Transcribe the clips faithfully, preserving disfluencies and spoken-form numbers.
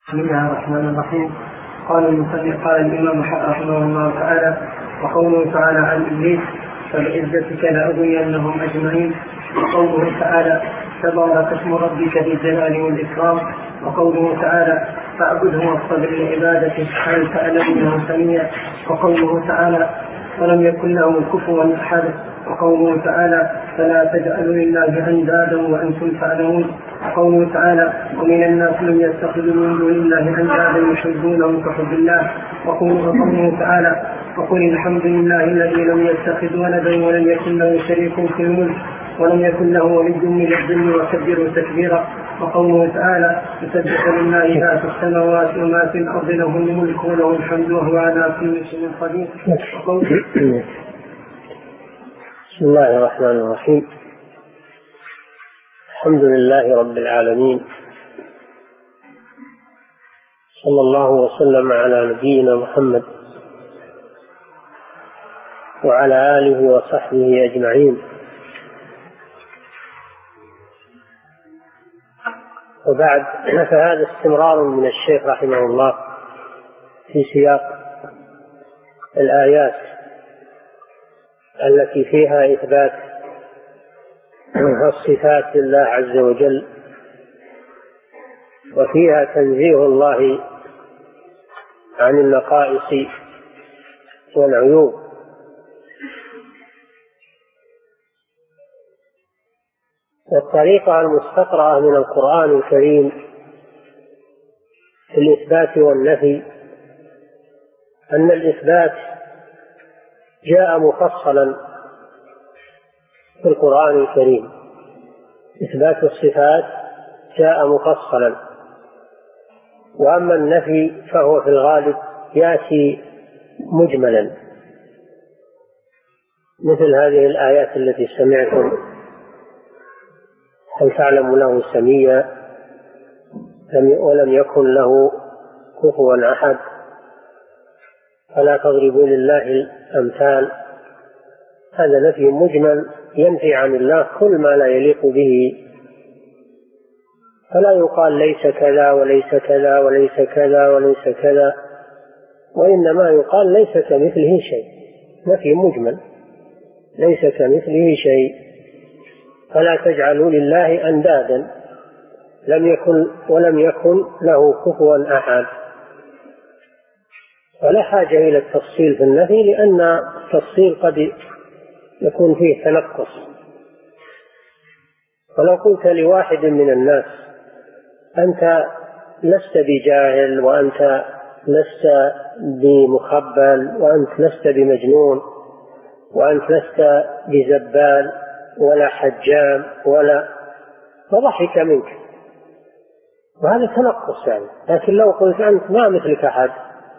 بسم الله الرحمن الرحيم. قال المصنف قال الإمام رحمه الله تعالى: وقوله تعالى عن إبليس: فبعزتك لأغوينهم أجمعين. وقوله تعالى: تبارك اسم ربك ذي الجلال والإكرام. وقوله تعالى: فاعبده واصطبر لعبادته هل تعلم له سميع. وقوله تعالى: ولم يكن له كفوا أحد. وقوله تعالى: فلا تجعلوا لله أندادا وأنتم تعلمون. وقوله تعالى: ومن الناس من يتخذ من دون الله أندادا يحبونهم كحب الله. وقوله تعالى: وقل الحمد لله الذي لم يتخذ ولدا ولم يكن له شريك في الملك ولم يكن له ولي من الذل وكبره تكبيرا. وقوله تعالى: يسبح لله ما في السماوات وما في الأرض له الملك وله الحمد وهو على كل شيء قدير. بسم الله الرحمن الرحيم. الحمد لله رب العالمين، صلى الله وسلم على نبينا محمد وعلى آله وصحبه أجمعين. وبعد، فهذا استمرار من الشيخ رحمه الله في سياق الآيات التي فيها إثبات الصفات لله عز وجل، وفيها تنزيه الله عن النقائص والعيوب. والطريقة المستقرأة من القرآن الكريم في الإثبات والنفي أن الإثبات جاء مفصلا في القرآن الكريم، إثبات الصفات جاء مفصلا، وأما النفي فهو في الغالب يأتي مجملا، مثل هذه الآيات التي سمعتم: هل تعلم له سميا، ولم يكن له كفوا أحد، فلا تضربوا لله الأمثال. هذا نفي مجمل ينفي عن الله كل ما لا يليق به، فلا يقال ليس كذا وليس كذا وليس كذا وليس كذا، وإنما يقال ليس كمثله شيء. نفي مجمل، ليس كمثله شيء. فلا تجعلوا لله أندادا لم يكن ولم يكن له كفوا أحد. ولا حاجة إلى التفصيل في النفي، لأن التفصيل قد يكون فيه تنقص. ولو قلت لواحد من الناس: أنت لست بجاهل، وأنت لست بمخبل، وأنت لست بمجنون، وأنت لست بزبال ولا حجام ولا، فضحك منك، وهذا تنقص يعني. لكن لو قلت: أنت ما مثلك أحد،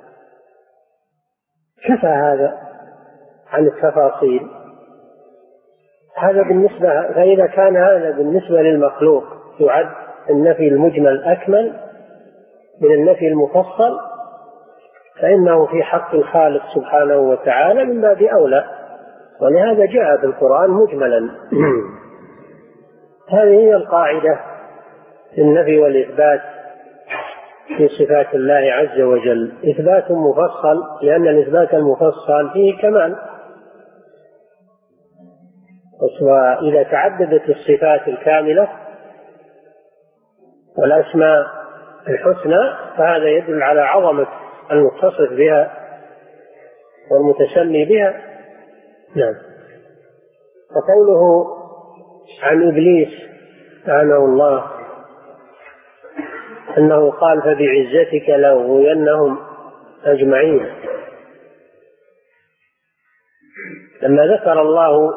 كفى هذا عن التفاصيل. هذا بالنسبة، فإذا كان هذا بالنسبة للمخلوق يعد النفي المجمل أكمل من النفي المفصل، فإنه في حق الخالق سبحانه وتعالى من باب أولى، ولهذا جاء في القرآن مجملا. هذه هي القاعدة في النفي والإثبات في صفات الله عز وجل: إثبات مفصل، لأن الإثبات المفصل فيه كمال. وإذا تعددت الصفات الكاملة والأسماء الحسنى فهذا يدل على عظمة المتصف بها والمتسمي بها. نعم. وقوله عن إبليس لعنه الله أنه قال: فبعزتك لأغوينهم أجمعين. لما ذكر الله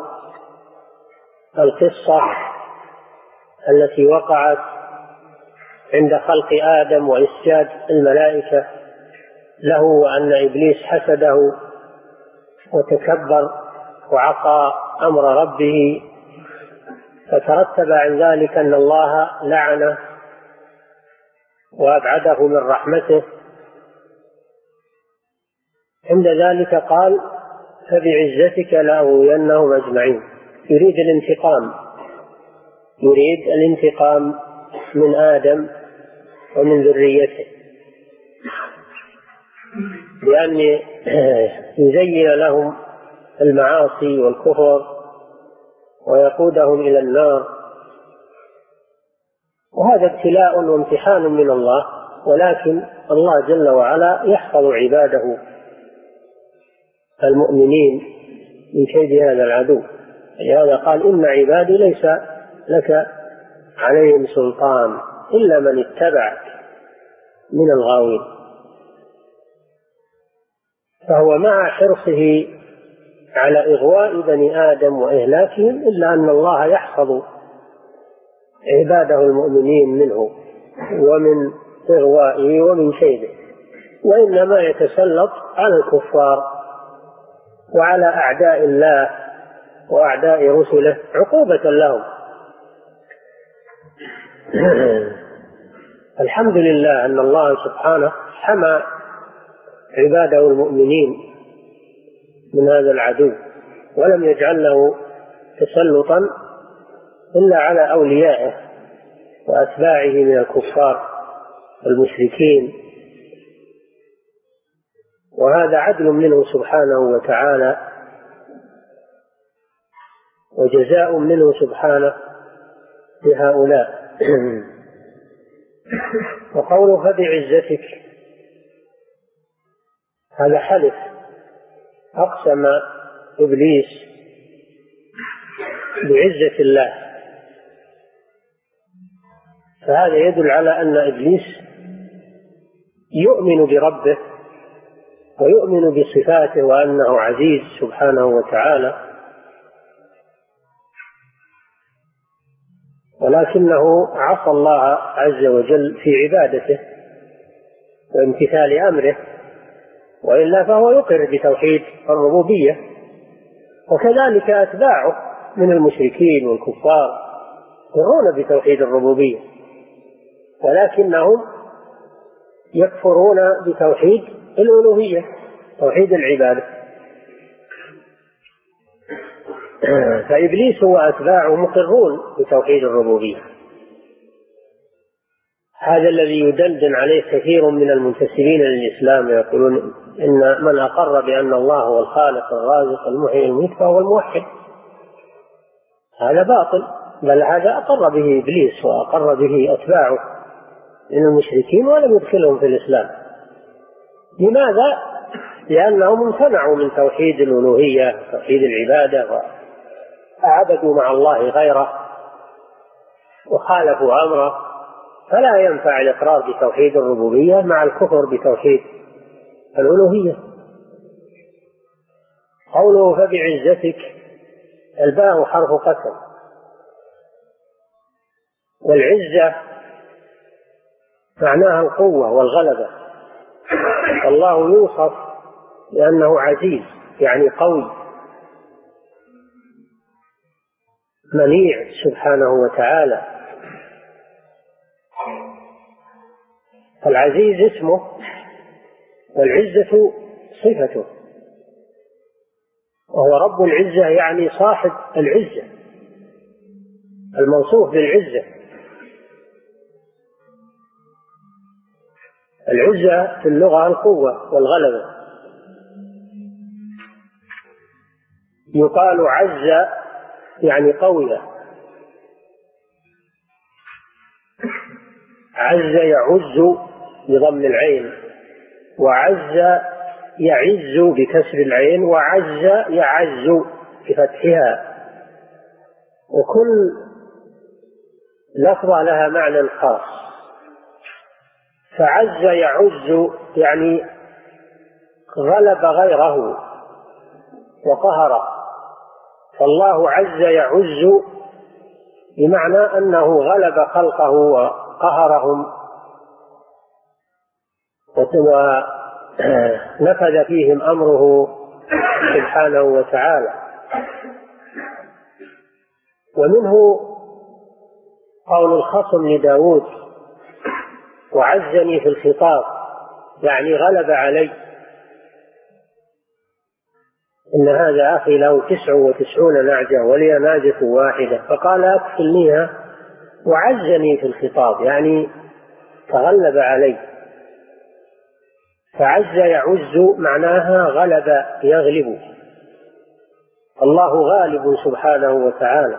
القصة التي وقعت عند خلق آدم وإسجاد الملائكة له، وأن إبليس حسده وتكبر وعصى أمر ربه، فترتب عن ذلك أن الله لعنه وأبعده من رحمته. عند ذلك قال: فبعزتك لأغوينهم أجمعين. يريد الانتقام، يريد الانتقام من آدم ومن ذريته، بأن يزين لهم المعاصي والكفر ويقودهم إلى النار، وهذا ابتلاء وامتحان من الله، ولكن الله جل وعلا يحفظ عباده المؤمنين من كيد هذا العدو. لهذا قال: إن عبادي ليس لك عليهم سلطان إلا من اتبعك من الغاوين. فهو مع حرصه على إغواء بني آدم وإهلاكهم إلا أن الله يحفظ عباده المؤمنين منه ومن إغوائه ومن كيده، وإنما يتسلط على الكفار وعلى أعداء الله وأعداء رسله عقوبة لهم. الحمد لله أن الله سبحانه حمى عباده المؤمنين من هذا العدو، ولم يجعل له تسلطا إلا على أوليائه وأتباعه من الكفار المشركين، وهذا عدل منه سبحانه وتعالى وجزاء منه سبحانه لهؤلاء. وقوله: فبعزتك، هذا حلف، أقسم إبليس بعزة الله، فهذا يدل على أن إبليس يؤمن بربه ويؤمن بصفاته وأنه عزيز سبحانه وتعالى، ولكنه عصى الله عز وجل في عبادته وامتثال أمره، وإلا فهو يقر بتوحيد الربوبية. وكذلك أتباعه من المشركين والكفار يقرون بتوحيد الربوبية، ولكنهم يكفرون بتوحيد الألوهية، توحيد العبادة. فإبليس وأتباعه مقرون بتوحيد الربوبية، هذا الذي يدندن عليه كثير من المنتسبين للإسلام، يقولون إن من أقر بأن الله هو الخالق الرازق المحيي الميت فهو الموحد. هذا باطل، بل هذا أقر به إبليس وأقر به أتباعه من المشركين ولم يدخلهم في الإسلام. لماذا؟ لأنهم امتنعوا من توحيد الألوهية توحيد العبادة، وعبدوا مع الله غيره وخالفوا أمره، فلا ينفع الإقرار بتوحيد الربوبية مع الكفر بتوحيد الألوهية. قوله: فبعزتك، الباء حرف قسم، والعزة معناها القوة والغلبة، الله يوصف لأنه عزيز يعني قوي منيع سبحانه وتعالى. العزيز اسمه والعزة صفته، وهو رب العزة يعني صاحب العزة الموصوف بالعزة. العزة في اللغة القوة والغلبة. يقال عز يعني قوية، عز يعز بضم العين، وعز يعز بكسر العين، وعز يعز بفتحها، وكل لفظة لها معنى خاص. فعز يعز يعني غلب غيره وقهر، فالله عز يعز بمعنى أنه غلب خلقه وقهرهم ونفذ فيهم أمره سبحانه وتعالى. ومنه قول الخصم لداود: وعزني في الخطاب، يعني غلب علي، إن هذا أخي له تسع وتسعون نعجة ولي ناجة واحدة فقال أكفلنيها، وعزني في الخطاب يعني تغلب علي. فعز يعز معناها غلب يغلب، الله غالب سبحانه وتعالى،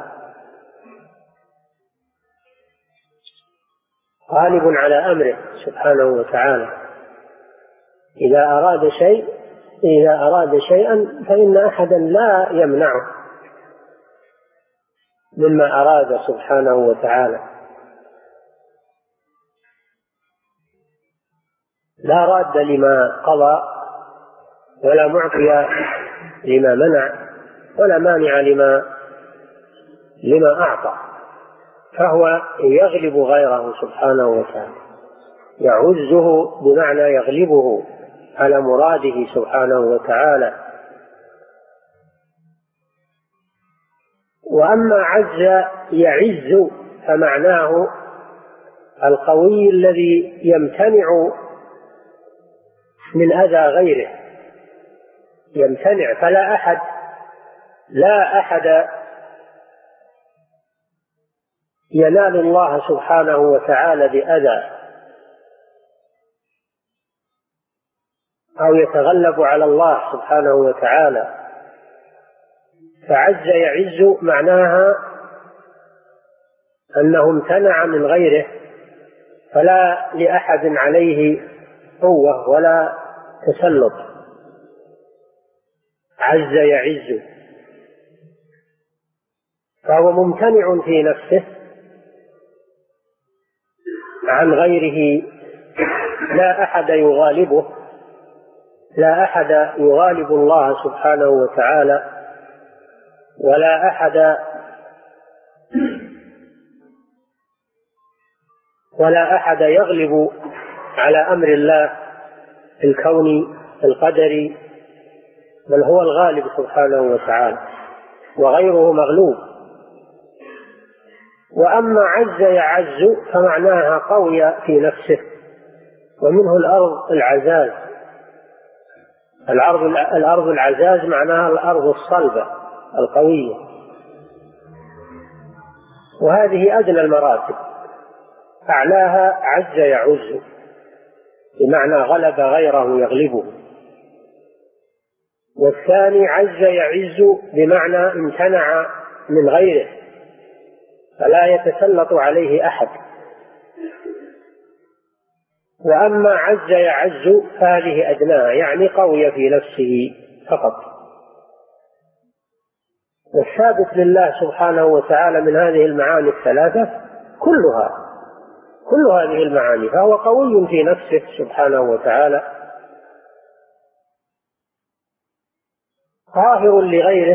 غالب على أمره سبحانه وتعالى. إذا أراد شيء إذا أراد شيئا فإن أحدا لا يمنعه مما أراد سبحانه وتعالى، لا راد لما قضى ولا معطي لما منع ولا مانع لما لما أعطى، فهو يغلب غيره سبحانه وتعالى، يعزه بمعنى يغلبه على مراده سبحانه وتعالى. وأما عز يعز فمعناه القوي الذي يمتنع من أذى غيره، يمتنع، فلا أحد لا أحد ينال الله سبحانه وتعالى بأذى أو يتغلب على الله سبحانه وتعالى. فعز يعز معناها أنه امتنع من غيره، فلا لأحد عليه قوة ولا تسلط. عز يعز فهو ممتنع في نفسه عن غيره، لا أحد يغالبه، لا أحد يغالب الله سبحانه وتعالى، ولا أحد ولا أحد يغلب على أمر الله الكوني القدري، بل هو الغالب سبحانه وتعالى وغيره مغلوب. وأما عز يعز فمعناها قوي في نفسه، ومنه الأرض العزاز. الأرض الأرض العزاز معناها الأرض الصلبة القوية، وهذه أدنى المراتب، أعلاها عز يعز بمعنى غلب غيره يغلبه. والثاني عز يعز بمعنى امتنع من غيره فلا يتسلط عليه أحد. وأما عز يعز فهذه أدناها، يعني قوي في نفسه فقط. والثابت لله سبحانه وتعالى من هذه المعاني الثلاثة كلها كل هذه المعاني، فهو قوي في نفسه سبحانه وتعالى، قاهر لغيره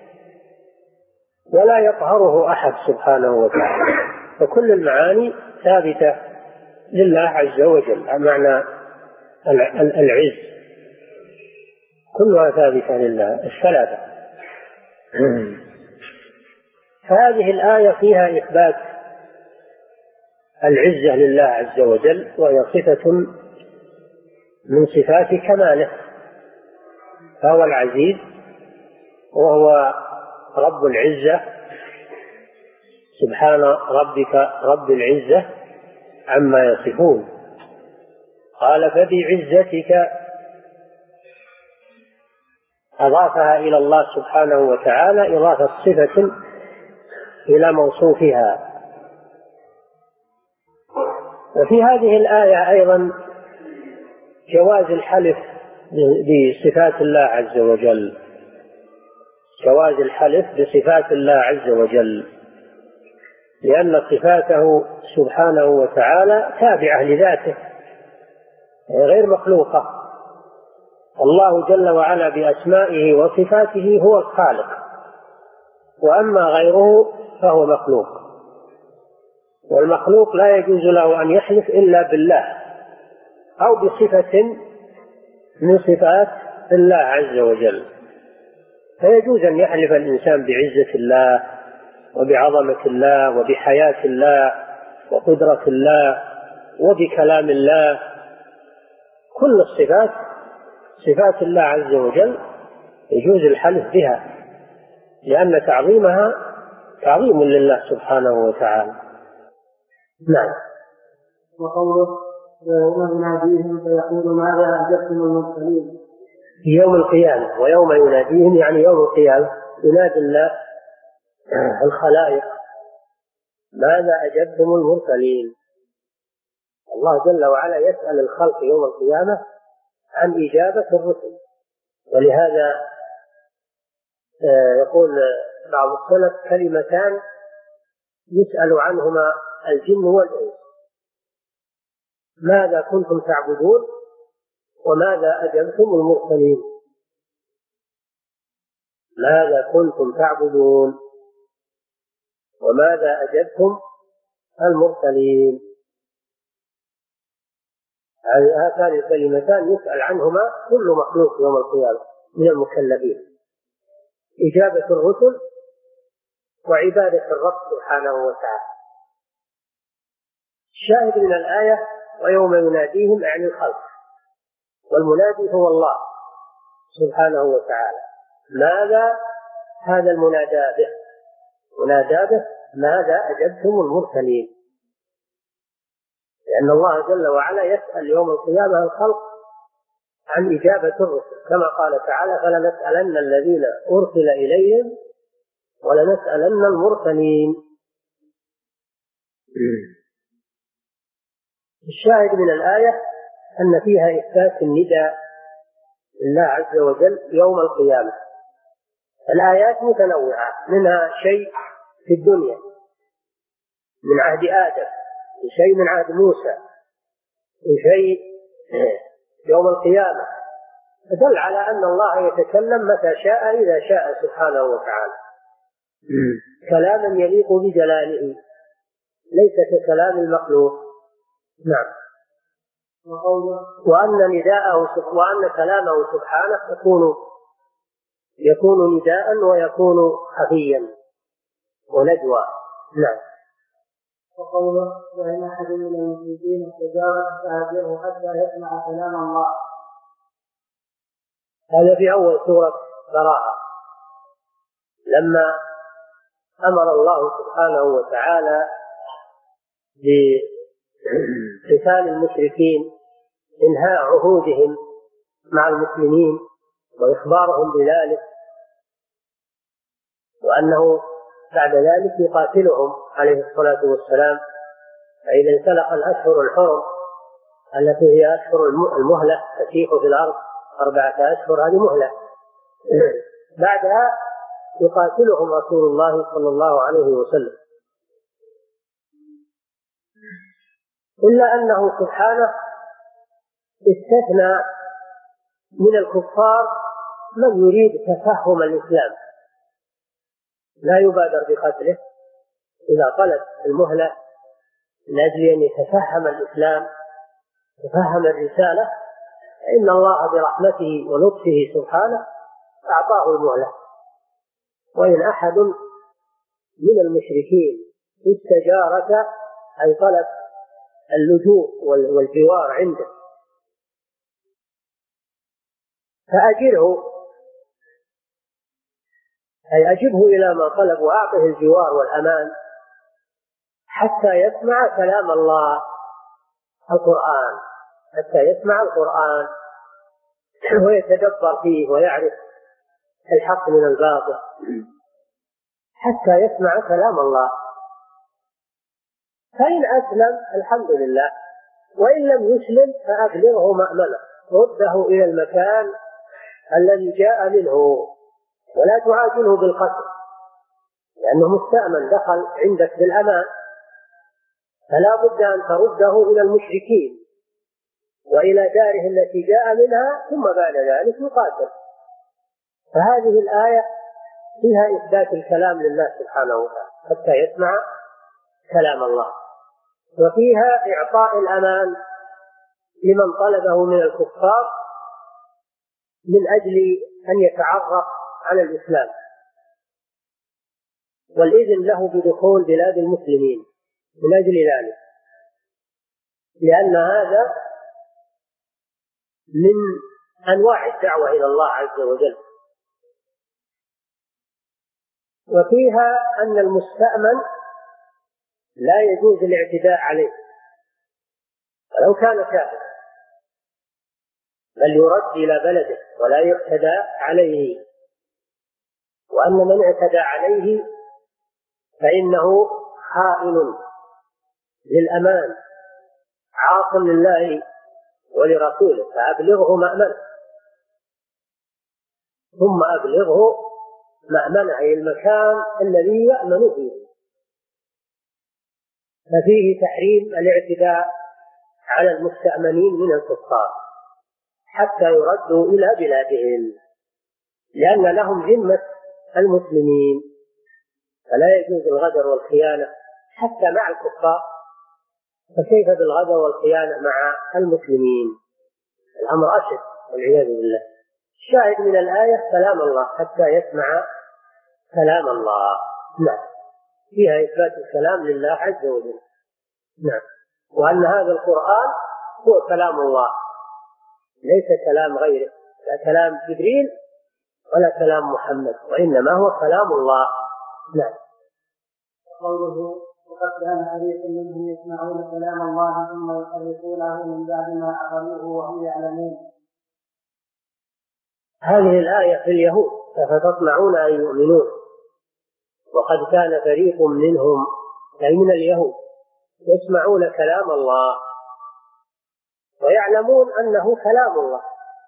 ولا يقهره أحد سبحانه وتعالى. فكل المعاني ثابتة لله عز وجل، معنى العز كلها ثابتة لله الثلاثة. فهذه الآية فيها إثبات العزة لله عز وجل، وهي صفة من صفات كماله، فهو العزيز وهو رب العزة، سبحان ربك رب العزة عما يصفون. قال فبعزتك، أضافها إلى الله سبحانه وتعالى إضافة صفة إلى موصوفها. وفي هذه الآية أيضا جواز الحلف بصفات الله عز وجل، جواز الحلف بصفات الله عز وجل، لأن صفاته سبحانه وتعالى تابعة لذاته غير مخلوقة. الله جل وعلا بأسمائه وصفاته هو الخالق، وأما غيره فهو مخلوق، والمخلوق لا يجوز له أن يحلف إلا بالله أو بصفة من صفات الله عز وجل. فيجوز أن يحلف الإنسان بعزة الله وبعظمة الله وبحياة الله وقدرة الله وبكلام الله، كل الصفات صفات الله عز وجل يجوز الحلف بها، لأن تعظيمها تعظيم لله سبحانه وتعالى. نعم. وقوله ويوم يناديهم فيقول ماذا أجبتم المرسلين. في يوم القيامة، ويوم يناديهم يعني يوم القيامة ينادي الله الخلائق ماذا أجبتم المرسلين. الله جل وعلا يسأل الخلق يوم القيامة عن إجابة الرسل. ولهذا يقول بعض السلف كلمتان يسأل عنهما الجن والإنس: ماذا كنتم تعبدون وماذا أجبتم المرسلين. ماذا كنتم تعبدون وماذا أجبتم المرسلين. هاتان الكلمتان يسأل عنهما كل مخلوق يوم القيامة من المكلفين: إجابة الرسل وعبادة الرب سبحانه وتعالى. الشاهد من الآية ويوم يناديهم يعني الخلق، والمنادي هو الله سبحانه وتعالى. ماذا هذا المنادى به؟ منادى به ماذا أجبتم المرسلين، لأن الله جل وعلا يسأل يوم القيامة الخلق عن إجابة الرسل، كما قال تعالى: فلنسألن الذين أرسل إليهم ولنسألن المرسلين. الشاهد من الآية أن فيها إثبات النداء لله عز وجل يوم القيامة. الآيات متنوعة، منها شيء في الدنيا من عهد آدم، وشيء من عهد موسى، وشيء يوم القيامة، فدل على أن الله يتكلم متى شاء إذا شاء سبحانه وتعالى كلاما يليق بجلاله، ليس ككلام المخلوق. نعم. وأن نداءه وأن كلامه سبحانه يكون يكون نداء ويكون خفيا ونجوى. نعم. وقوله: وإن أحد من المشركين استجارك فأجره حتى يسمع كلام الله. هذا في أول سورة براءة، لما أمر الله سبحانه وتعالى بقتال المشركين، إنهاء عهودهم مع المسلمين وإخبارهم بذلك، وأنه بعد ذلك يقاتلهم عليه الصلاة والسلام. فإذا انسلخ الأشهر الحرم التي هي أشهر المهلة تسيح في الأرض أربعة أشهر، هذه مهلة، بعدها يقاتلهم رسول الله صلى الله عليه وسلم. إلا أنه سبحانه استثنى من الكفار من يريد تفهم الإسلام، لا يبادر بقتله إذا طلب المهلة من أجل أن يتفهم الإسلام، يتفهم الرسالة، فإن الله برحمته ولطفه سبحانه أعطاه المهلة. وإن أحد من المشركين استجارك أي طلب اللجوء والجوار عنده فأجره، أي أجبه إلى ما طلب وأعطه الجوار والأمان حتى يسمع كلام الله القرآن، حتى يسمع القرآن ويتدبر فيه ويعرف الحق من الباطل، حتى يسمع كلام الله. فإن أسلم الحمد لله، وإن لم يسلم فأبلغه مأمنه، رده إلى المكان الذي جاء منه، ولا تعاجله بالقتل لأنه مستأمن، دخل عندك بالأمان، فلا بد أن ترده إلى المشركين وإلى داره التي جاء منها، ثم بعد ذلك يقاتل. فهذه الآية فيها إثبات الكلام لله سبحانه وتعالى حتى يسمع كلام الله، وفيها إعطاء الأمان لمن طلبه من الكفار من أجل أن يتعرف على الإسلام، والإذن له بدخول بلاد المسلمين من أجل ذلك، لأن هذا من أنواع الدعوة إلى الله عز وجل. وفيها أن المستأمن لا يجوز الاعتداء عليه، ولو كان كافرا، بل يرد إلى بلده ولا يعتدى عليه، وأن من اعتدى عليه فإنه خائن للأمان عاص لله ولرسوله، فأبلغه مأمنه، ثم أبلغه مأمنه أي المكان الذي يأمن فيه. ففيه تحريم الاعتداء على المستأمنين من الكفار حتى يردوا إلى بلادهم، لأن لهم ذمة المسلمين، فلا يجوز الغدر والخيانة حتى مع الكفار، فكيف بالغدر والخيانة مع المسلمين؟ الأمر أشد والعياذ بالله. الشاهد من الآية كلام الله حتى يسمع كلام الله. نعم، فيها إثبات الكلام لله عز وجل. نعم، وأن هذا القرآن هو كلام الله ليس كلام غيره، لا كلام جبريل ولا كلام محمد، وإنما هو كلام الله. نعم. قوله وقد كان فريق منهم يسمعون كلام الله ثم يحرفونه من بعد ما عقلوه وهم يعلمون. هذه الآية في اليهود أفتطمعون أن يؤمنون، وقد كان فريق منهم أي من اليهود يسمعون كلام الله ويعلمون أنه كلام الله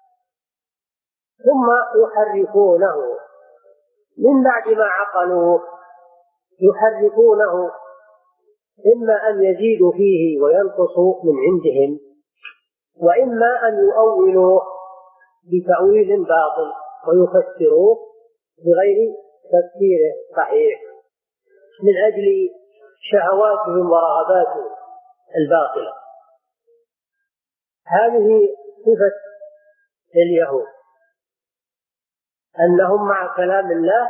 ثم يحرفونه من بعد ما عقلوه. يحرفونه إما أن يزيدوا فيه وينقصوا من عندهم، وإما أن يؤولوا بتأويل باطل ويفسروه بغير تفسير صحيح من أجل شهواتهم ورغباتهم الباطلة. هذه صفة اليهود، أنهم مع كلام الله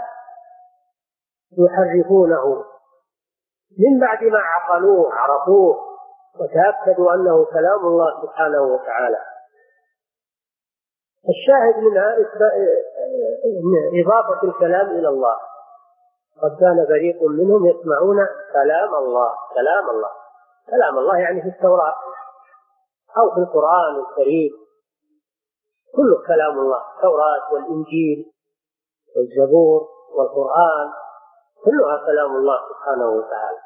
يحرفونه من بعد ما عقلوه عرفوه وتأكدوا أنه كلام الله سبحانه وتعالى. الشاهد منها إضافة الكلام إلى الله. قد كان فريق منهم يسمعون كلام الله. كلام الله كلام الله يعني في التوراة أو في القرآن الكريم، كله كلام الله، التوراة والإنجيل والزبور والقرآن كلها كلام الله سبحانه وتعالى،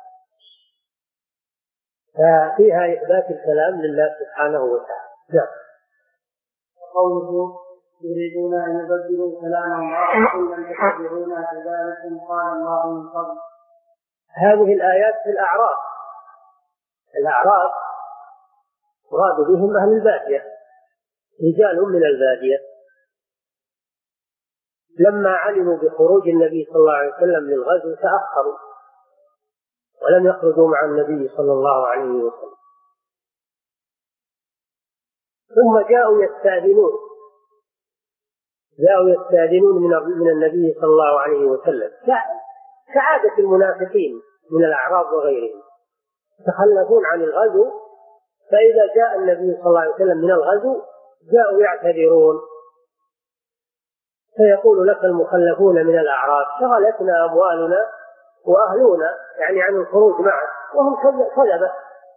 ففيها إثبات الكلام لله سبحانه وتعالى. نعم. قوله يريدون أن يبدلوا كلام الله قل لم يقدرون كذلك قال الله من قبل. هذه الآيات في الأعراف. الأعراف مراد بهم أهل البادية، رجال من البادية لما علموا بخروج النبي صلى الله عليه وسلم للغزو تأخروا ولم يخرجوا مع النبي صلى الله عليه وسلم، ثم جاءوا يستأذنون جاءوا يستأذنون من النبي صلى الله عليه وسلم كعادة المنافقين من الأعراب وغيرهم، يتخلفون عن الغزو، فإذا جاء النبي صلى الله عليه وسلم من الغزو جاءوا يعتذرون، فيقول لك المخلفون من الأعراب شغلتنا أموالنا وأهلنا، يعني عن الخروج معه، وهم كذبة،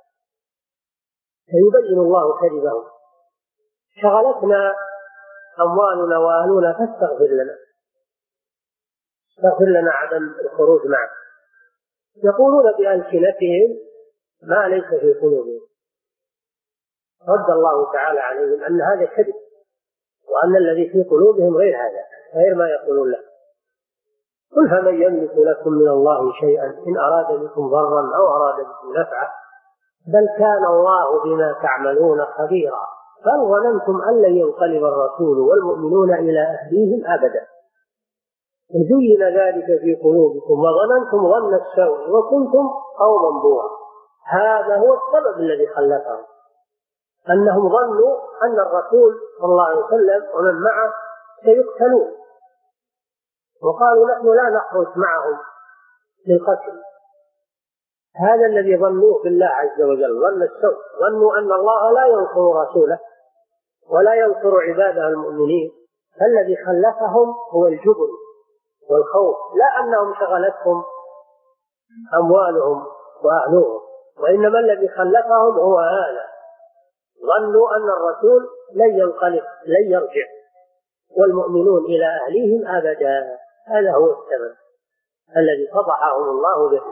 فيبين الله كذبهم. شغلتنا أموالنا وأهلنا فاستغفر لنا استغفر لنا عدم الخروج معه. يقولون بألسنتهم ما ليس في قلوبهم. رد الله تعالى عليهم أن هذا كذب، وأن الذي في قلوبهم غير هذا، غير ما يقولون له. قل فمن يملك لكم من الله شيئا إن أراد بكم ضرا أو أراد بكم نفعا بل كان الله بما تعملون خبيرا بل ظننتم أن لن ينقلب الرسول والمؤمنون إلى أهليهم أبدا وزين ذلك في قلوبكم وظننتم ظن السوء وكنتم قوما بورا. هذا هو السبب الذي خلفهم، أنهم ظنوا أن الرسول صلى الله عليه وسلم ومن معه سيقتلون، وقالوا نحن لا نخرج معهم للقتل. هذا الذي ظنوه بالله عز وجل، ظن السوء، ظنوا أن الله لا ينصر رسوله ولا ينصر عباده المؤمنين. فالذي خلفهم هو الجبن والخوف، لا أنهم شغلتهم أموالهم وأهلهم، وإنما الذي خلفهم هو هذا، ظنوا أن الرسول لن ينقلب لن يرجع والمؤمنون إلى أهليهم أبدا. هذا هو السبب الذي فضحهم الله به.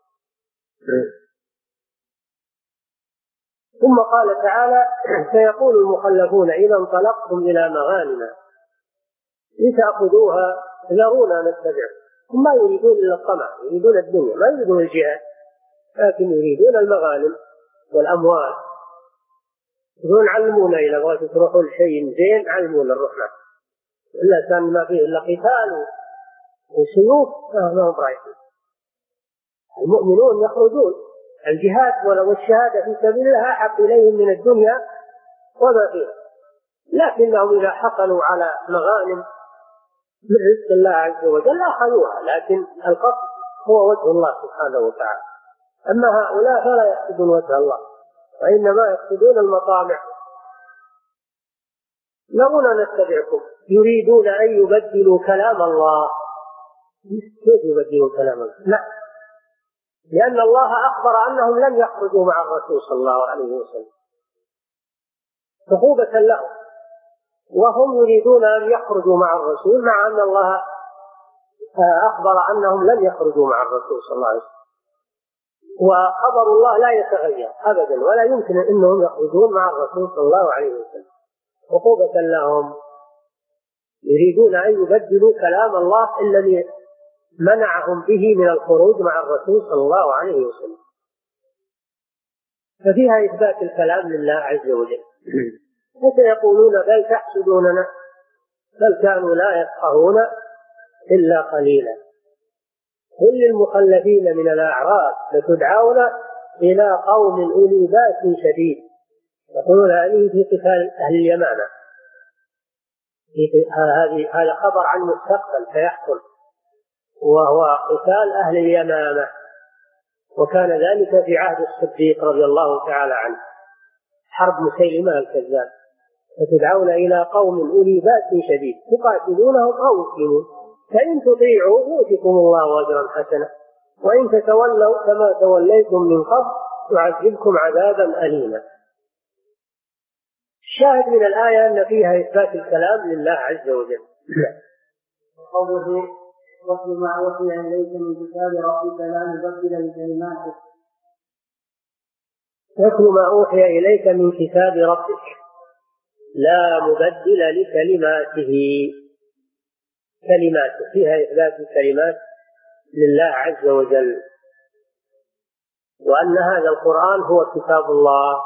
ثم قال تعالى: سيقول المخلفون إذا انطلقتم إلى مغانم لتأخذوها ذرونا نتبعكم. هم ما يريدون إلا الطمع، يريدون الدنيا، ما يريدون الجهاد، لكن يريدون المغانم والأموال. يقولون علمونا إذا بغيتوا تروحوا لشيء زين علمونا نروحنا، إلا كان ما فيه إلا قتال وسيوف ما هم رايحين. المؤمنون يخرجون الجهاد ولو الشهادة في سبيل الله أحب إليهم من الدنيا وما فيها، لكنهم إذا حصلوا على مغانم من رزق الله عز وجل أخذوها، لكن القصد هو وجه الله سبحانه وتعالى. أما هؤلاء فلا يقصدون وجه الله وإنما يقصدون المطامع. ذرونا نتبعكم يريدون أن يبدلوا كلام الله. كيف يبدلوا كلام الله؟ لا، لأن الله أخبر أنهم لم يخرجوا مع الرسول صلى الله عليه وسلم عقوبة لهم، وهم يريدون أن يخرجوا مع الرسول مع أن الله أخبر أنهم لم يخرجوا مع الرسول صلى الله عليه وسلم. وخبر الله لا يتغير أبدا، ولا يمكن أنهم يخرجون مع الرسول صلى الله عليه وسلم عقوبة لهم. يريدون أن يبدلوا كلام الله الذي منعهم به من الخروج مع الرسول صلى الله عليه وسلم. ففيها إثبات الكلام لله عز وجل. فسيقولون بل تحسدوننا بل كانوا لا يفقهون إلا قليلا. قل للمخلفين من الأعراب لتدعون إلى قوم أولي بأس شديد. يقولون هذه في قتال أهل اليمامة، هذه هذا خبر عن مستقبل سيحصل، وهو قتال أهل اليمامة، وكان ذلك في عهد الصديق رضي الله تعالى عنه، حرب مسيلمة الكذاب. فتدعون إلى قوم أولي بأس شديد تقاتلونهم أو يسلمون فإن تطيعوا يؤتكم الله أجرا حسنا وإن تتولوا كما توليتم من قبل يعذبكم عذابا أليما. الشاهد من الآية أن فيها إثبات الكلام لله عز وجل. قوله واتل ما أوحي إليك من كتاب ربك لا مبدل لكلماته. واتل ما أوحي إليك من كتاب ربك لا مبدل لكلماته. كلماته فيها إثبات الكلمات لله عز وجل، وأن هذا القرآن هو كتاب الله.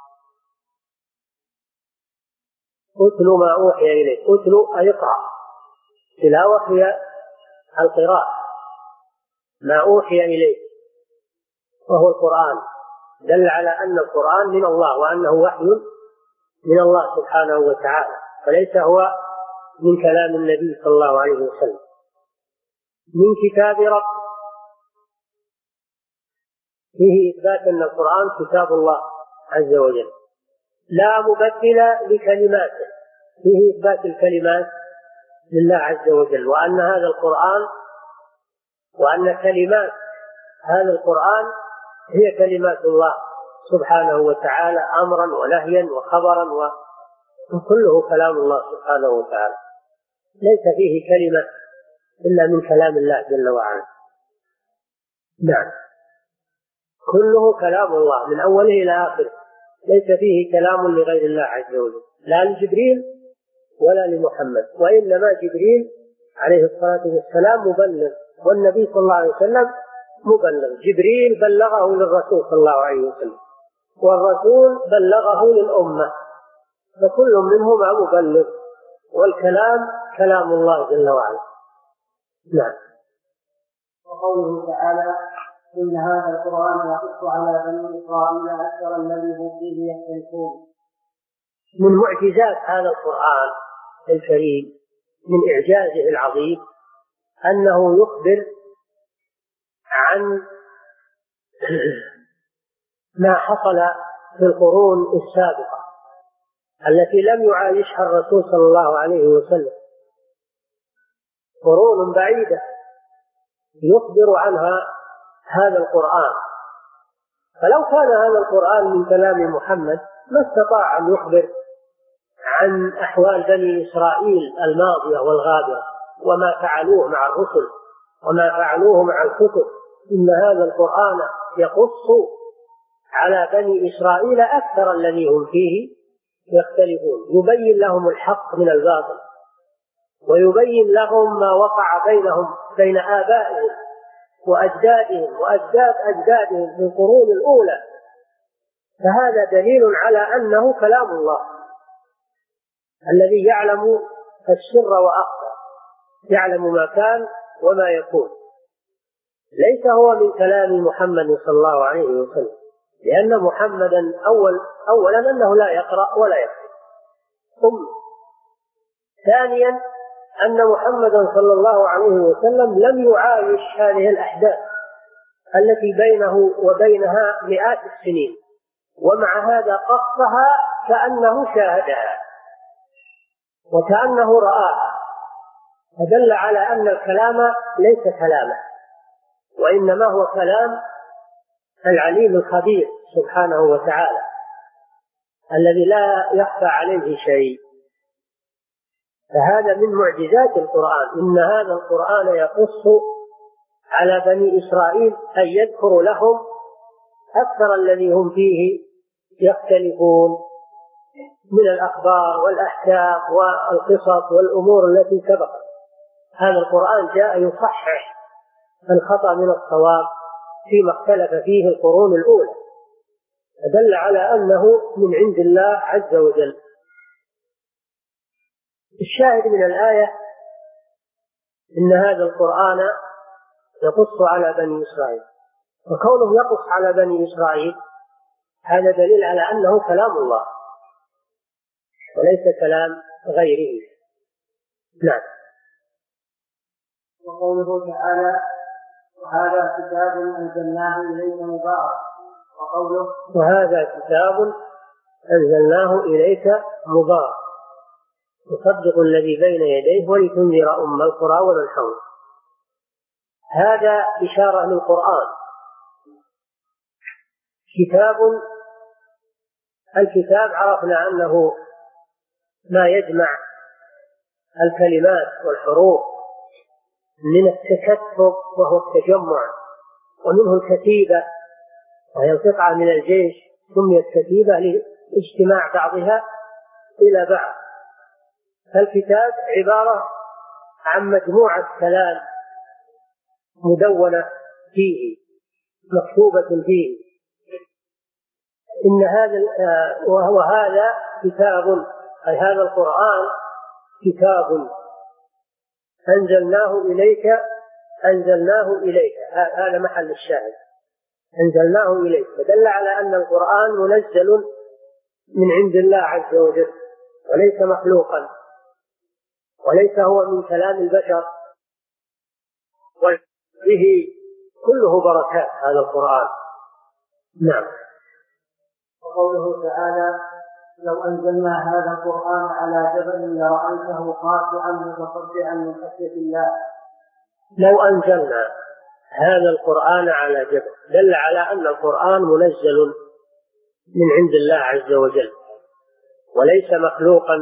اتل ما أوحي إليك، اتل أي اقرأ، تلاوة هي القراءة. ما أوحي إليك وهو القرآن دل على أن القرآن من الله وأنه وحي من الله سبحانه وتعالى، فليس هو من كلام النبي صلى الله عليه وسلم. من كتاب رب فيه إثبات أن القرآن كتاب الله عز وجل. لا مبدل لكلماته فيه إثبات الكلمات لله عز وجل، وأن هذا القرآن وأن كلمات هذا القرآن هي كلمات الله سبحانه وتعالى أمرا ونهيا وخبرا، وكله كلام الله سبحانه وتعالى، ليس فيه كلمة إلا من كلام الله جل وعلا. نعم، كله كلام الله من أوله إلى آخره، ليس فيه كلام لغير الله عز وجل، لا لجبريل ولا لمحمد، وإنما جبريل عليه الصلاة والسلام مبلغ، والنبي صلى الله عليه وسلم مبلغ. جبريل بلغه للرسول صلى الله عليه وسلم، والرسول بلغه للأمة، فكل منهما مبلغ، والكلام كلام الله جل وعلا. نعم. وقوله تعالى إن هذا القرآن يقص على بني إسرائيل أكثر الذي هم فيه يختلفون. من معجزات هذا القرآن الكريم من إعجازه العظيم أنه يخبر عن ما حصل في القرون السابقة التي لم يعايشها الرسول صلى الله عليه وسلم، قرون بعيدة يخبر عنها هذا القرآن فلو كان هذا القرآن من كلام محمد ما استطاع أن يخبر عن أحوال بني إسرائيل الماضية والغابرة وما فعلوه مع الرسل وما فعلوه مع الكتب. إن هذا القرآن يقص على بني إسرائيل أكثر الذي هم فيه يختلفون، يبين لهم الحق من الباطل ويبين لهم ما وقع بينهم بين آبائهم وأجدادهم وأجداد أجدادهم في القرون الأولى. فهذا دليل على أنه كلام الله الذي يعلم السر وأخفى، يعلم ما كان وما يكون. ليس هو من كلام محمد صلى الله عليه وسلم، لأن محمدا أول أولا أنه لا يقرأ ولا يكتب، ثم ثانيا أن محمدا صلى الله عليه وسلم لم يعايش هذه الأحداث التي بينه وبينها مئات السنين، ومع هذا قصها كأنه شاهدها وكأنه رآها، فدل على أن الكلام ليس كلامه، وإنما هو كلام العليم الخبير سبحانه وتعالى الذي لا يخفى عليه شيء. فهذا من معجزات القرآن، إن هذا القرآن يقص على بني إسرائيل أن يذكر لهم أكثر الذي هم فيه يختلفون من الأخبار والأحكام والقصص والأمور التي سبقت. هذا القرآن جاء يصحح الخطأ من الصواب فيما اختلف فيه القرون الأولى، فدل على أنه من عند الله عز وجل. الشاهد من الآية إن هذا القرآن يقص على بني إسرائيل، وكونه يقص على بني إسرائيل هذا دليل على أنه كلام الله وليس كلام غيره. نعم. وقوله تعالى وهذا كتاب أنزلناه إليك مبارك، وقوله وهذا كتاب أنزلناه إليك مبارك يصدق الذي بين يديه ولتنذر أم القرى ومن حولها. هذا إشارة للقرآن، كتاب. الكتاب عرفنا أنه ما يجمع الكلمات والحروف من التكتب وهو التجمع، ومنه الكتيبة وهي القطعة من الجيش سميت كتيبة لاجتماع بعضها إلى بعض. فالكتاب عبارة عن مجموعة كلام مدونة فيه مكتوبة فيه. إن هذا وهو هذا كتاب، أي هذا القرآن كتاب أنزلناه إليك أنزلناه إليك هذا محل الشاهد، أنزلناه إليك، فدل على أن القرآن منزل من عند الله عز وجل وليس مخلوقا، وليس هو من كلام البشر، وفيه كله بركات هذا القرآن. نعم. وقوله تعالى لو أنزلنا هذا القرآن على جبل لرأيته خاشعا متصدعا من خشية الله. لو أنزلنا هذا القرآن على جبل دل على أن القرآن منزل من عند الله عز وجل وليس مخلوقا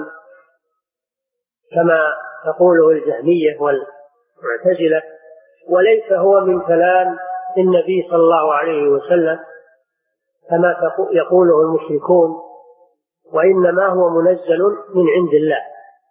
كما تقوله الجهمية والمعتزلة، وليس هو من كلام النبي صلى الله عليه وسلم كما يقوله المشركون، وإنما هو منزل من عند الله.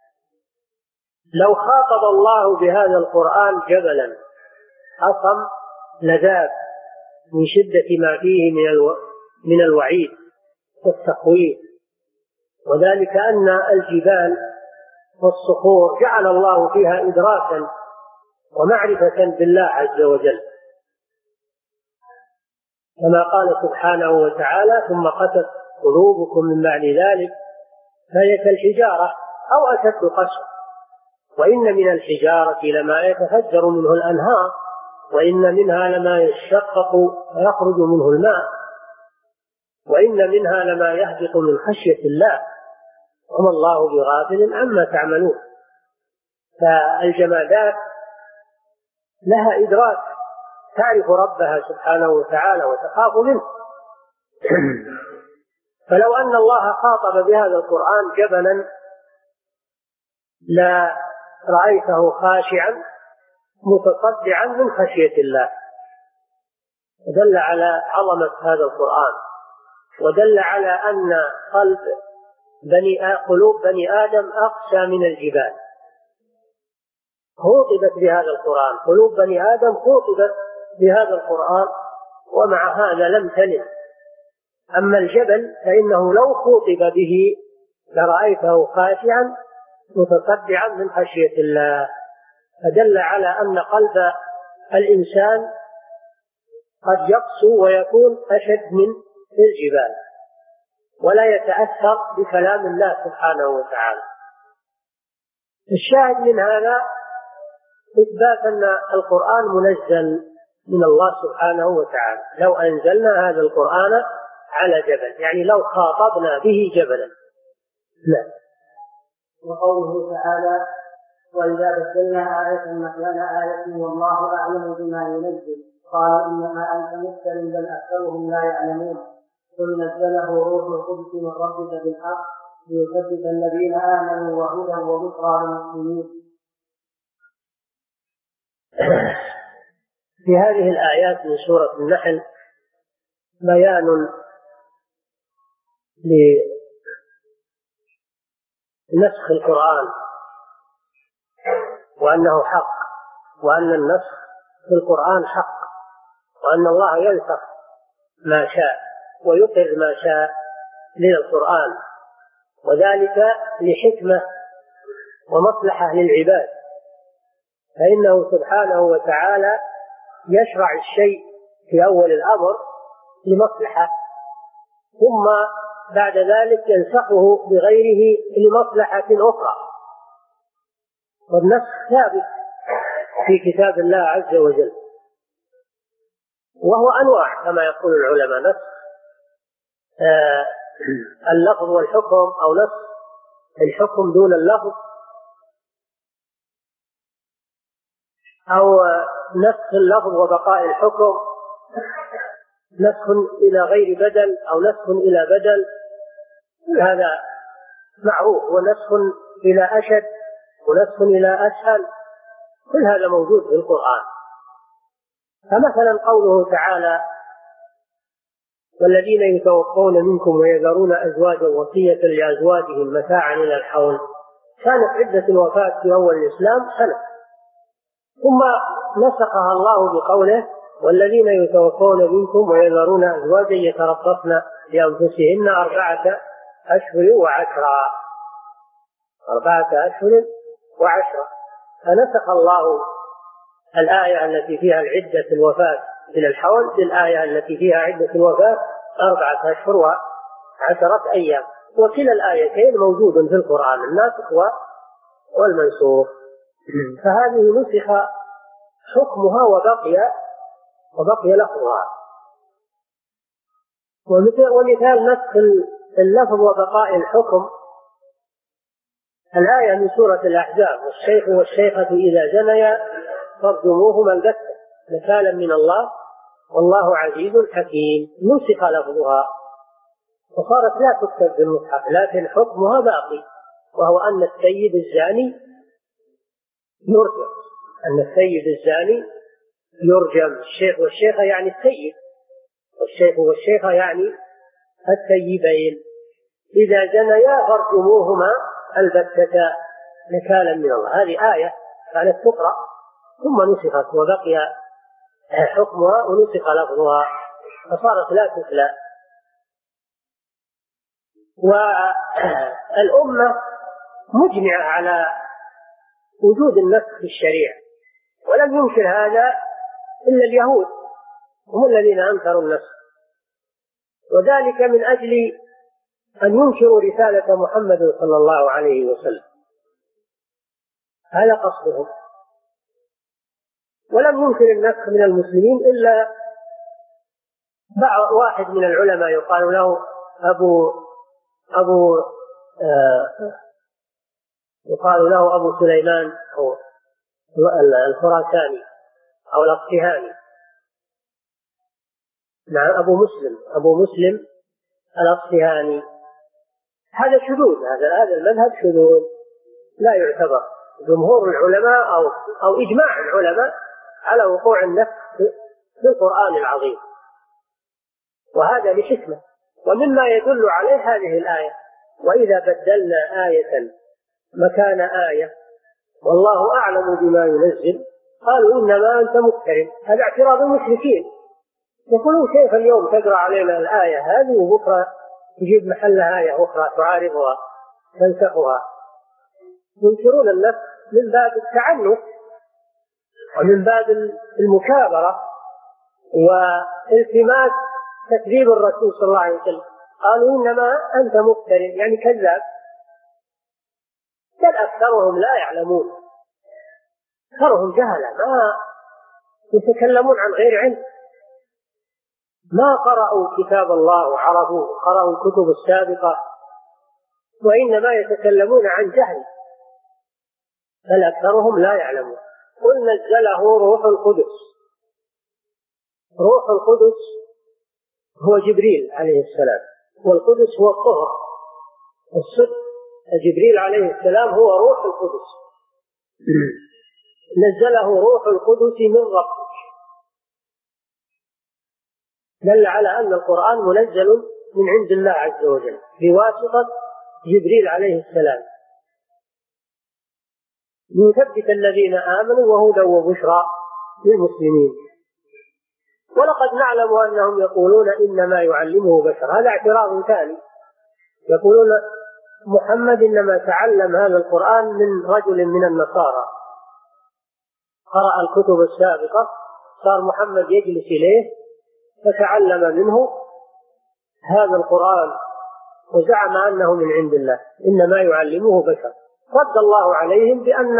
لو خاطب الله بهذا القرآن جبلا أصم لذاب من شدة ما فيه من الو... من الوعيد والتخويف، وذلك أن الجبال والصخور جعل الله فيها إدراكا ومعرفة بالله عز وجل، كما قال سبحانه وتعالى ثم قست قلوبكم من بعد ذلك فهي كالحجارة أو أشد قسوة، وإن من الحجارة لما يتفجر منه الأنهار وإن منها لما يشقق ويخرج منه الماء وإن منها لما يهبط من خشية الله وما الله بغافل عما تعملون. فالجمادات لها إدراك، تعرف ربها سبحانه وتعالى وتخاف منه، فلو أن الله خاطب بهذا القرآن جبلا لا رأيته خاشعا متصدعا من خشية الله، دل على عظمة هذا القرآن، ودل على أن قلب بني قلوب بني آدم أقسى من الجبال، خوطبت بهذا القرآن، قلوب بني آدم خوطبت بهذا القرآن، ومع هذا لم تلد. أما الجبل فإنه لو خوطب به لرأيته خاشعا متصدعا من خشية الله، فدل على أن قلب الإنسان قد يقسو ويكون أشد من الجبال، ولا يتأثر بكلام الله سبحانه وتعالى. الشاهد من هذا إثبات أن القرآن منزل من الله سبحانه وتعالى. لو أنزلنا هذا القرآن على جبل، يعني لو خاطبنا به جبلا. لا. وقوله تعالى: وإذا بدلنا آية مكان آية والله أعلم بما ينزل قال إنما أنت مفتر بل أكثرهم لا يعلمون قل نزله روح القدس من ربك بالحق ليثبت الذين آمنوا وهدى وبشرى للمسلمين. في هذه الآيات من سورة النحل بيان لنسخ القرآن وأنه حق، وأن النسخ في القرآن حق، وأن الله ينسخ ما شاء ويقر ما شاء للقرآن، وذلك لحكمة ومصلحة للعباد، فإنه سبحانه وتعالى يشرع الشيء في أول الأمر لمصلحة، ثم بعد ذلك ينسخه بغيره لمصلحة أخرى. والنسخ ثابت في كتاب الله عز وجل، وهو أنواع كما يقول العلماء: نسخ آه اللفظ والحكم، أو نسخ الحكم دون اللفظ، أو نسخ اللفظ وبقاء الحكم، نسخ إلى غير بدل، أو نسخ إلى بدل، هذا معروف، ونسخ إلى أشد، ونسخ إلى أسهل، كل هذا موجود في القرآن. فمثلا قوله تعالى: والذين يتوفون منكم ويذرون أزواجا وصية لأزواجهم متاعا إلى الحول، كانت عدة الوفاة في أول الإسلام سنة، ثم نسخها الله بقوله: والذين يتوفون منكم ويذرون أزواجا يتربصن بأنفسهن أربعة أشهر وعشرا، أربعة أشهر وعشرا. فنسخ الله الآية التي فيها العدة الوفاة إلى الحول بالآية التي فيها عدة الوفاة أربعة أشهر وعشرة أيام، وكلا الآيتين موجود في القرآن، الناسخ والمنسوخ. فهذه نسخ حكمها وبقي وبقي لفظها. ومثال نسخ اللفظ وبقاء الحكم الآية من سورة الأحزاب: والشيخ والشيخة إذا زنيا فارجموهما البتة نكالا من الله والله عزيز حكيم. نسخ لفظها وصارت لا تكتب في المصحف، لكن حكمها باقي، وهو أن السيد الزاني يرجم، أن السيد الزاني يرجم. الشيخ والشيخة يعني السيد، والشيخ والشيخة يعني السيبين، إذا زنيا فارجموهما البتة نكالا من الله. هذه آية كانت تقرأ ثم نسخت وبقي حكمها ونسخ لفظها، فصارت لا تتلى. والأمة مجمعة على وجود النسخ في الشريعة، ولم ينكر هذا إلا اليهود، هم الذين أنكروا النسخ، وذلك من أجل أن ينكروا رسالة محمد صلى الله عليه وسلم، هذا قصدهم. ولم ينكر النسخ من المسلمين إلا بعض واحد من العلماء يقال له أبو أبو آه يقال له أبو سليمان أو الخراساني أو الأصفهاني، نعم أبو مسلم أبو مسلم الأصفهاني. هذا شذوذ، هذا هذا المذهب شذوذ لا يعتبر. جمهور العلماء أو أو إجماع العلماء على وقوع النسخ في القرآن العظيم، وهذا لحكمة. ومما يدل عليه هذه الآية: وإذا بدلنا آية مكان آية والله أعلم بما ينزل قالوا إنما أنت مفتر. هذا اعتراض المشركين، يقولون كيف اليوم تقرأ علينا الآية هذه وبكرة تجيب محلها آية أخرى تعارضها تنسخها. ينكرون النسخ من باب التعنت ومن باب المكابرة والتماس تكذيب الرسول صلى الله عليه وسلم. قالوا إنما أنت مفتر، يعني كذاب. بل أكثرهم لا يعلمون، أكثرهم جهلة، ما يتكلمون عن غير علم، ما قرأوا كتاب الله وعرفوه، قرأوا الكتب السابقة، وإنما يتكلمون عن جهل، بل أكثرهم لا يعلمون. قل نزله روح القدس. روح القدس هو جبريل عليه السلام، والقدس هو الطهر الصدق. جبريل عليه السلام هو روح القدس. نزله روح القدس من ربك، دل على أن القرآن منزل من عند الله عز وجل بواسطة جبريل عليه السلام ليثبت الذين آمنوا وهدى وبشرى للمسلمين. ولقد نعلم أنهم يقولون إنما يعلمه بشر، هذا اعتراض ثاني. يقولون محمد إنما تعلم هذا القرآن من رجل من النصارى، قرأ الكتب السابقة، صار محمد يجلس إليه فتعلم منه هذا القرآن وزعم أنه من عند الله، إنما يعلمه بشر. رد الله عليهم بأن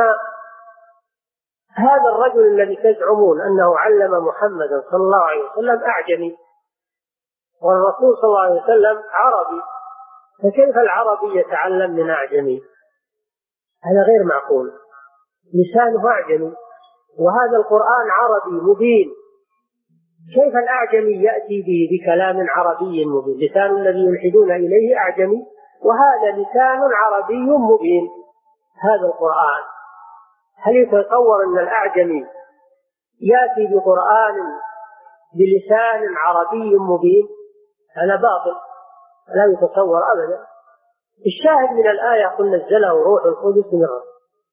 هذا الرجل الذي تزعمون أنه علم محمدا صلى الله عليه وسلم أعجمي، والرسول صلى الله عليه وسلم عربي، فكيف العربي يتعلم من أعجمي؟ هذا غير معقول، لسانه أعجمي وهذا القرآن عربي مبين، كيف الأعجمي يأتي به بكلام عربي مبين؟ لسان الذي يلحدون إليه أعجمي وهذا لسان عربي مبين. هذا القرآن هل يتصور أن الأعجمي يأتي بقرآن بلسان عربي مبين؟ هذا باطل، لا يتصور أبدا. الشاهد من الآية: قل نزله روح القدس من ربك،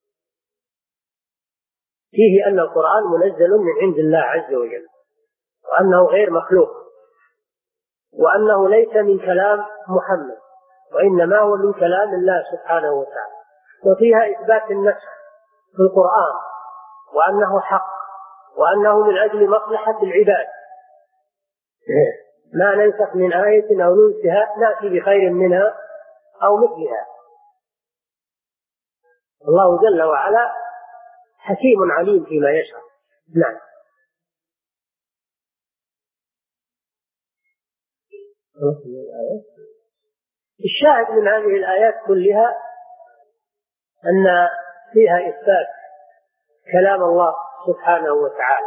فيه أن القرآن منزل من عند الله عز وجل، وأنه غير مخلوق، وأنه ليس من كلام محمد، وإنما هو من كلام الله سبحانه وتعالى. وفيها إثبات النسخ في القرآن، وأنه حق، وأنه من أجل مصلحة العباد، ما ننسخ من آية أو ننسها نأتي بخير منها أو مثلها. الله جل وعلا حكيم عليم فيما يشاء. نعم. الشاهد من هذه الآيات كلها أن فيها إثبات كلام الله سبحانه وتعالى،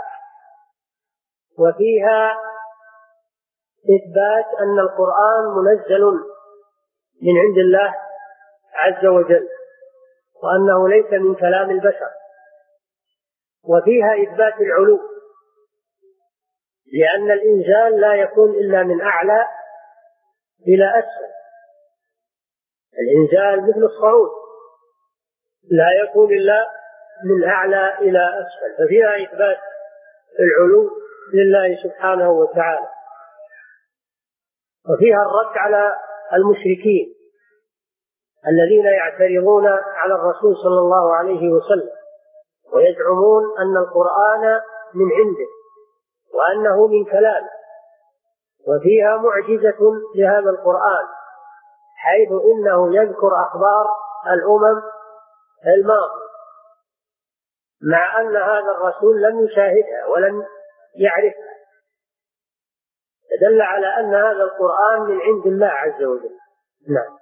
وفيها إثبات أن القرآن منزل من عند الله عز وجل، وأنه ليس من كلام البشر. وفيها إثبات العلو، لأن الإنزال لا يكون إلا من أعلى إلى أسفل، الإنزال مثل الصعود لا يكون إلا من أعلى إلى أسفل. ففيها إثبات العلو لله سبحانه وتعالى. وفيها الرد على المشركين الذين يعترضون على الرسول صلى الله عليه وسلم ويزعمون أن القرآن من عنده وأنه من كلامه. وفيها معجزة لهذا القرآن، حيث إنه يذكر أخبار الأمم الماضية، مع أن هذا الرسول لم يشاهدها ولم يعرفها، فدل على أن هذا القرآن من عند الله عز وجل. نعم.